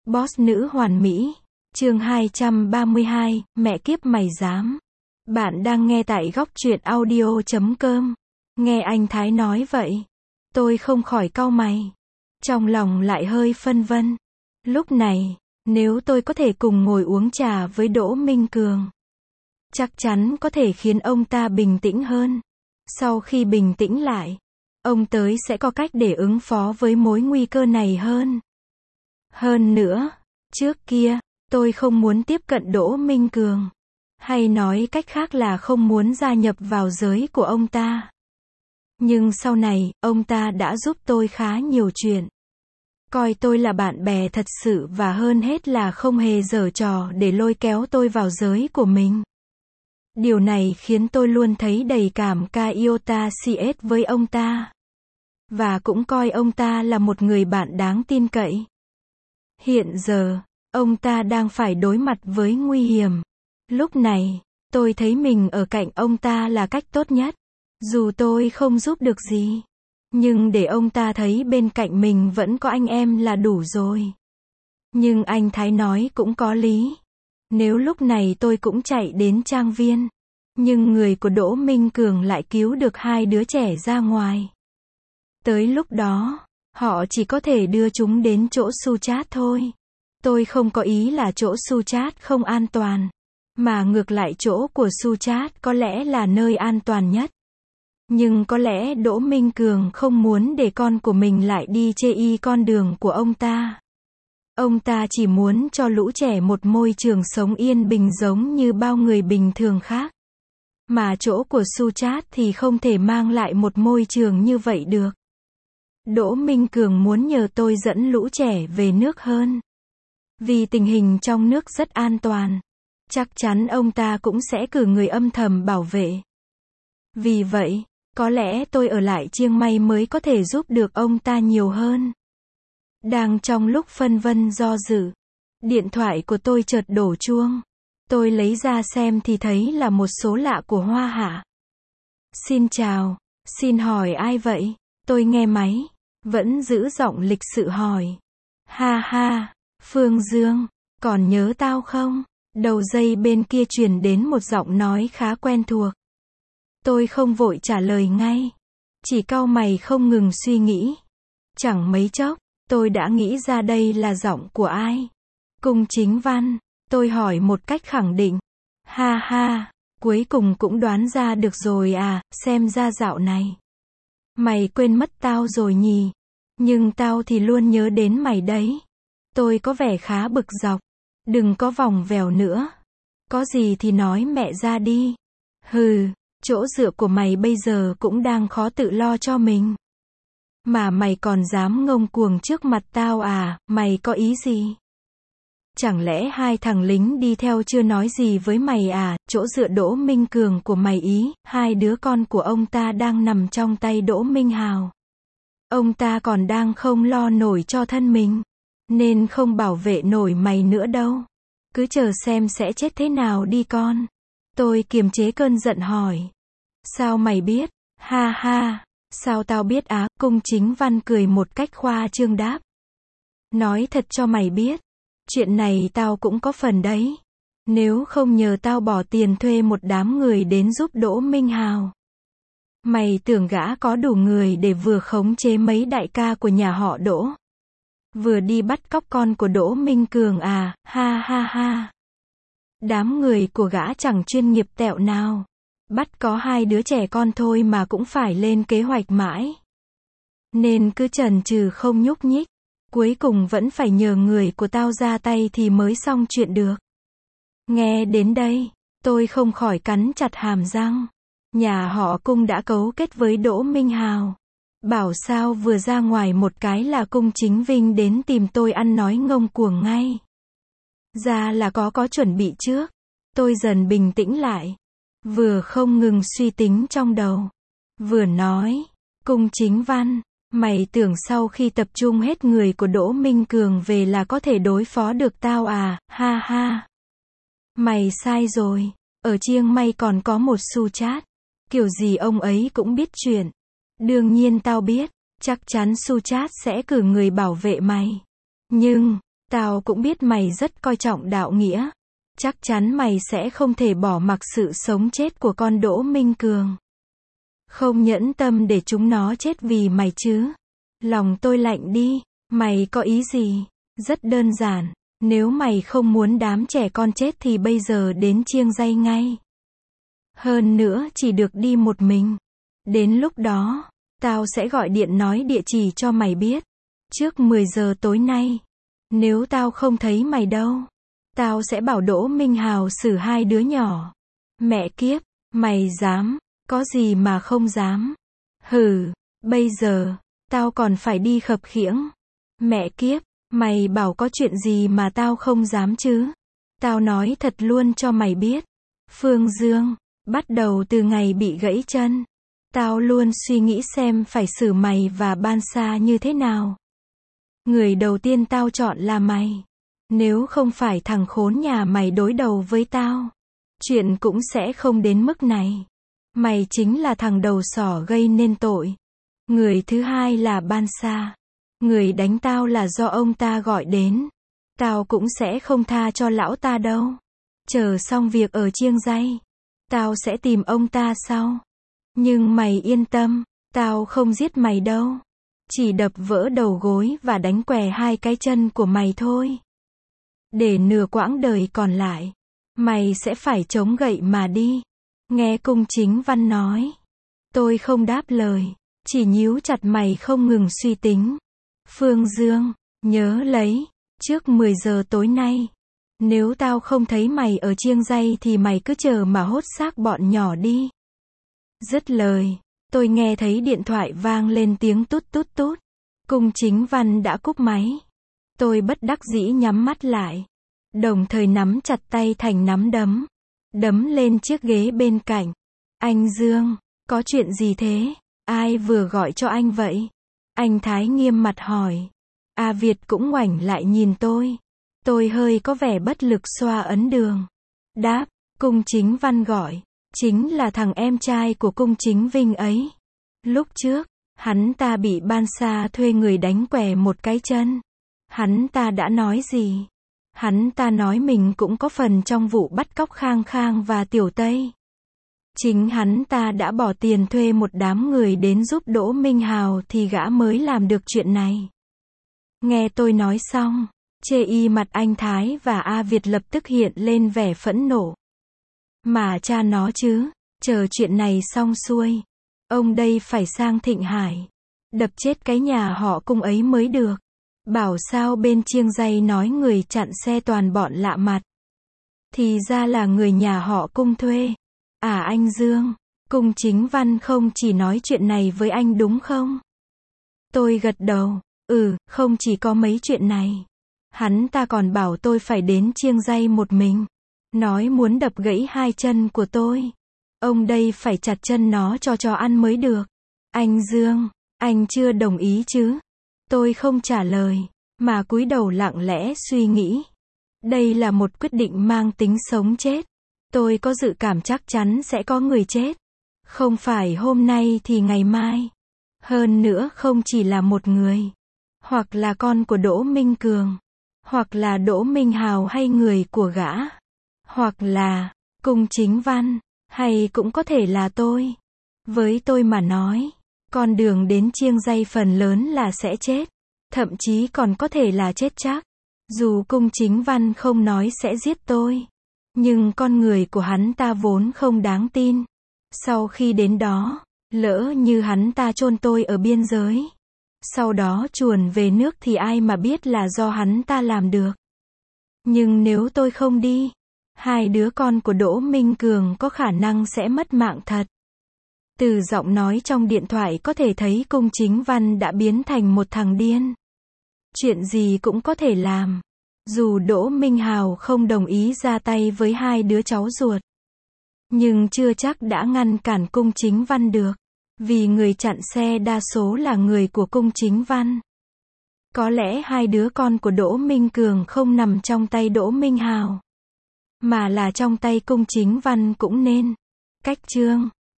Boss nữ hoàn mỹ. Chương 232, mẹ kiếp mày dám. Bạn đang nghe tại góc truyện audio.com. Nghe anh Thái nói vậy, tôi không khỏi cau mày. Trong lòng lại hơi phân vân. Lúc này, nếu tôi có thể cùng ngồi uống trà với Đỗ Minh Cường, chắc chắn có thể khiến ông ta bình tĩnh hơn. Sau khi bình tĩnh lại, ông tới sẽ có cách để ứng phó với mối nguy cơ này hơn. Hơn nữa, trước kia, tôi không muốn tiếp cận Đỗ Minh Cường. Hay nói cách khác là không muốn gia nhập vào giới của ông ta. Nhưng sau này, ông ta đã giúp tôi khá nhiều chuyện. Coi tôi là bạn bè thật sự và hơn hết là không hề giở trò để lôi kéo tôi vào giới của mình. Điều này khiến tôi luôn thấy đầy cảm iota CS với ông ta. Và cũng coi ông ta là một người bạn đáng tin cậy. Hiện giờ, ông ta đang phải đối mặt với nguy hiểm. Lúc này, tôi thấy mình ở cạnh ông ta là cách tốt nhất. Dù tôi không giúp được gì, nhưng để ông ta thấy bên cạnh mình vẫn có anh em là đủ rồi. Nhưng anh Thái nói cũng có lý. Nếu lúc này tôi cũng chạy đến trang viên, nhưng người của Đỗ Minh Cường lại cứu được hai đứa trẻ ra ngoài. Tới lúc đó, họ chỉ có thể đưa chúng đến chỗ Suchat thôi. Tôi không có ý là chỗ Suchat không an toàn, mà ngược lại chỗ của Suchat có lẽ là nơi an toàn nhất. Nhưng có lẽ Đỗ Minh Cường không muốn để con của mình lại đi chê y con đường của ông ta. Ông ta chỉ muốn cho lũ trẻ một môi trường sống yên bình giống như bao người bình thường khác. Mà chỗ của Suchat thì không thể mang lại một môi trường như vậy được. Đỗ Minh Cường muốn nhờ tôi dẫn lũ trẻ về nước hơn. Vì tình hình trong nước rất an toàn. Chắc chắn ông ta cũng sẽ cử người âm thầm bảo vệ. Vì vậy, có lẽ tôi ở lại Chiang Mai mới có thể giúp được ông ta nhiều hơn. Đang trong lúc phân vân do dự, điện thoại của tôi chợt đổ chuông. Tôi lấy ra xem thì thấy là một số lạ của Hoa Hạ. Xin chào, xin hỏi ai vậy? Tôi nghe máy, vẫn giữ giọng lịch sự hỏi. Ha ha, Phương Dương, còn nhớ tao không? Đầu dây bên kia truyền đến một giọng nói khá quen thuộc. Tôi không vội trả lời ngay, chỉ cau mày không ngừng suy nghĩ. Chẳng mấy chốc, tôi đã nghĩ ra đây là giọng của ai. Cung Chính Văn, tôi hỏi một cách khẳng định. Ha ha, cuối cùng cũng đoán ra được rồi à, xem ra dạo này mày quên mất tao rồi nhỉ? Nhưng tao thì luôn nhớ đến mày đấy. Tôi có vẻ khá bực dọc. Đừng có vòng vèo nữa. Có gì thì nói mẹ ra đi. Hừ, chỗ dựa của mày bây giờ cũng đang khó tự lo cho mình. Mà mày còn dám ngông cuồng trước mặt tao à, mày có ý gì? Chẳng lẽ hai thằng lính đi theo chưa nói gì với mày à, chỗ dựa Đỗ Minh Cường của mày ý, hai đứa con của ông ta đang nằm trong tay Đỗ Minh Hào. Ông ta còn đang không lo nổi cho thân mình, nên không bảo vệ nổi mày nữa đâu. Cứ chờ xem sẽ chết thế nào đi con. Tôi kiềm chế cơn giận hỏi. Sao mày biết? Ha ha, sao tao biết á? Cung Chính Văn cười một cách khoa trương đáp. Nói thật cho mày biết, chuyện này tao cũng có phần đấy. Nếu không nhờ tao bỏ tiền thuê một đám người đến giúp Đỗ Minh Hào. Mày tưởng gã có đủ người để vừa khống chế mấy đại ca của nhà họ Đỗ, vừa đi bắt cóc con của Đỗ Minh Cường à, ha ha ha. Đám người của gã chẳng chuyên nghiệp tẹo nào. Bắt có hai đứa trẻ con thôi mà cũng phải lên kế hoạch mãi. Nên cứ chần chừ không nhúc nhích. Cuối cùng vẫn phải nhờ người của tao ra tay thì mới xong chuyện được. Nghe đến đây, tôi không khỏi cắn chặt hàm răng. Nhà họ Cung đã cấu kết với Đỗ Minh Hào. Bảo sao vừa ra ngoài một cái là Cung Chính Vinh đến tìm tôi ăn nói ngông cuồng ngay. Ra là có chuẩn bị trước. Tôi dần bình tĩnh lại. Vừa không ngừng suy tính trong đầu. Vừa nói, Cung Chính Văn, mày tưởng sau khi tập trung hết người của Đỗ Minh Cường về là có thể đối phó được tao à, ha ha. Mày sai rồi, ở Chiang Mai còn có một Suchat. Kiểu gì ông ấy cũng biết chuyện. Đương nhiên tao biết, chắc chắn Suchat sẽ cử người bảo vệ mày. Nhưng, Tao cũng biết mày rất coi trọng đạo nghĩa. Chắc chắn mày sẽ không thể bỏ mặc sự sống chết của con Đỗ Minh Cường. Không nhẫn tâm để chúng nó chết vì mày chứ. Lòng tôi lạnh đi. Mày có ý gì? Rất đơn giản. Nếu mày không muốn đám trẻ con chết thì bây giờ đến Chiêng Ray ngay. Hơn nữa chỉ được đi một mình. Đến lúc đó, tao sẽ gọi điện nói địa chỉ cho mày biết. Trước 10 giờ tối nay. Nếu tao không thấy mày đâu, tao sẽ bảo Đỗ Minh Hào xử hai đứa nhỏ. Mẹ kiếp, mày dám, có gì mà không dám. Hừ, bây giờ, tao còn phải đi khập khiễng. Mẹ kiếp, mày bảo có chuyện gì mà tao không dám chứ. Tao nói thật luôn cho mày biết. Phương Dương, bắt đầu từ ngày bị gãy chân, tao luôn suy nghĩ xem phải xử mày và Ban Sa như thế nào. Người đầu tiên tao chọn là mày. Nếu không phải thằng khốn nhà mày đối đầu với tao, chuyện cũng sẽ không đến mức này. Mày chính là thằng đầu sỏ gây nên tội. Người thứ hai là Ban Sa. Người đánh tao là do ông ta gọi đến. Tao cũng sẽ không tha cho lão ta đâu. Chờ xong việc ở Chiêng Ray, tao sẽ tìm ông ta sau. Nhưng mày yên tâm, tao không giết mày đâu. Chỉ đập vỡ đầu gối và đánh què hai cái chân của mày thôi. Để nửa quãng đời còn lại, mày sẽ phải chống gậy mà đi. Nghe Cung Chính Văn nói. Tôi không đáp lời, chỉ nhíu chặt mày không ngừng suy tính. Phương Dương, nhớ lấy, trước 10 giờ tối nay, nếu tao không thấy mày ở Chiêng Ray thì mày cứ chờ mà hốt xác bọn nhỏ đi. Dứt lời, tôi nghe thấy điện thoại vang lên tiếng tút tút tút. Cung Chính Văn đã cúp máy. Tôi bất đắc dĩ nhắm mắt lại, đồng thời nắm chặt tay thành nắm đấm, đấm lên chiếc ghế bên cạnh. Anh Dương, có chuyện gì thế? Ai vừa gọi cho anh vậy? Anh Thái nghiêm mặt hỏi. A Việt cũng ngoảnh lại nhìn tôi. Tôi hơi có vẻ bất lực xoa ấn đường. Đáp, Cung Chính Văn gọi. Chính là thằng em trai của Cung Chính Vinh ấy. Lúc trước, hắn ta bị Ban Sa thuê người đánh què một cái chân. Hắn ta đã nói gì? Hắn ta nói mình cũng có phần trong vụ bắt cóc Khang Khang và Tiểu Tây. Chính hắn ta đã bỏ tiền thuê một đám người đến giúp Đỗ Minh Hào thì gã mới làm được chuyện này. Nghe tôi nói xong, chê y mặt anh Thái và A Việt lập tức hiện lên vẻ phẫn nộ. Mà cha nó chứ, chờ chuyện này xong xuôi, ông đây phải sang Thịnh Hải, đập chết cái nhà họ Cung ấy mới được. Bảo sao bên Chiêng Ray nói người chặn xe toàn bọn lạ mặt. Thì ra là người nhà họ Cung thuê. À anh Dương, Cung Chính Văn không chỉ nói chuyện này với anh đúng không? Tôi gật đầu, không chỉ có mấy chuyện này. Hắn ta còn bảo tôi phải đến Chiêng Ray một mình. Nói muốn đập gãy hai chân của tôi. Ông đây phải chặt chân nó cho ăn mới được. Anh Dương, anh chưa đồng ý chứ? Tôi không trả lời, mà cúi đầu lặng lẽ suy nghĩ. Đây là một quyết định mang tính sống chết. Tôi có dự cảm chắc chắn sẽ có người chết. Không phải hôm nay thì ngày mai. Hơn nữa không chỉ là một người. Hoặc là con của Đỗ Minh Cường. Hoặc là Đỗ Minh Hào hay người của gã. Hoặc là Cung Chính Văn. Hay cũng có thể là tôi. Với tôi mà nói, con đường đến Chiêng Ray phần lớn là sẽ chết. Thậm chí còn có thể là chết chắc. Dù Cung Chính Văn không nói sẽ giết tôi. Nhưng con người của hắn ta vốn không đáng tin. Sau khi đến đó, lỡ như hắn ta chôn tôi ở biên giới, sau đó chuồn về nước thì ai mà biết là do hắn ta làm được. Nhưng nếu tôi không đi, hai đứa con của Đỗ Minh Cường có khả năng sẽ mất mạng thật. Từ giọng nói trong điện thoại có thể thấy Cung Chính Văn đã biến thành một thằng điên. Chuyện gì cũng có thể làm. Dù Đỗ Minh Hào không đồng ý ra tay với hai đứa cháu ruột, nhưng chưa chắc đã ngăn cản Cung Chính Văn được. Vì người chặn xe đa số là người của Cung Chính Văn. Có lẽ hai đứa con của Đỗ Minh Cường không nằm trong tay Đỗ Minh Hào, mà là trong tay Cung Chính Văn cũng nên. Cách chương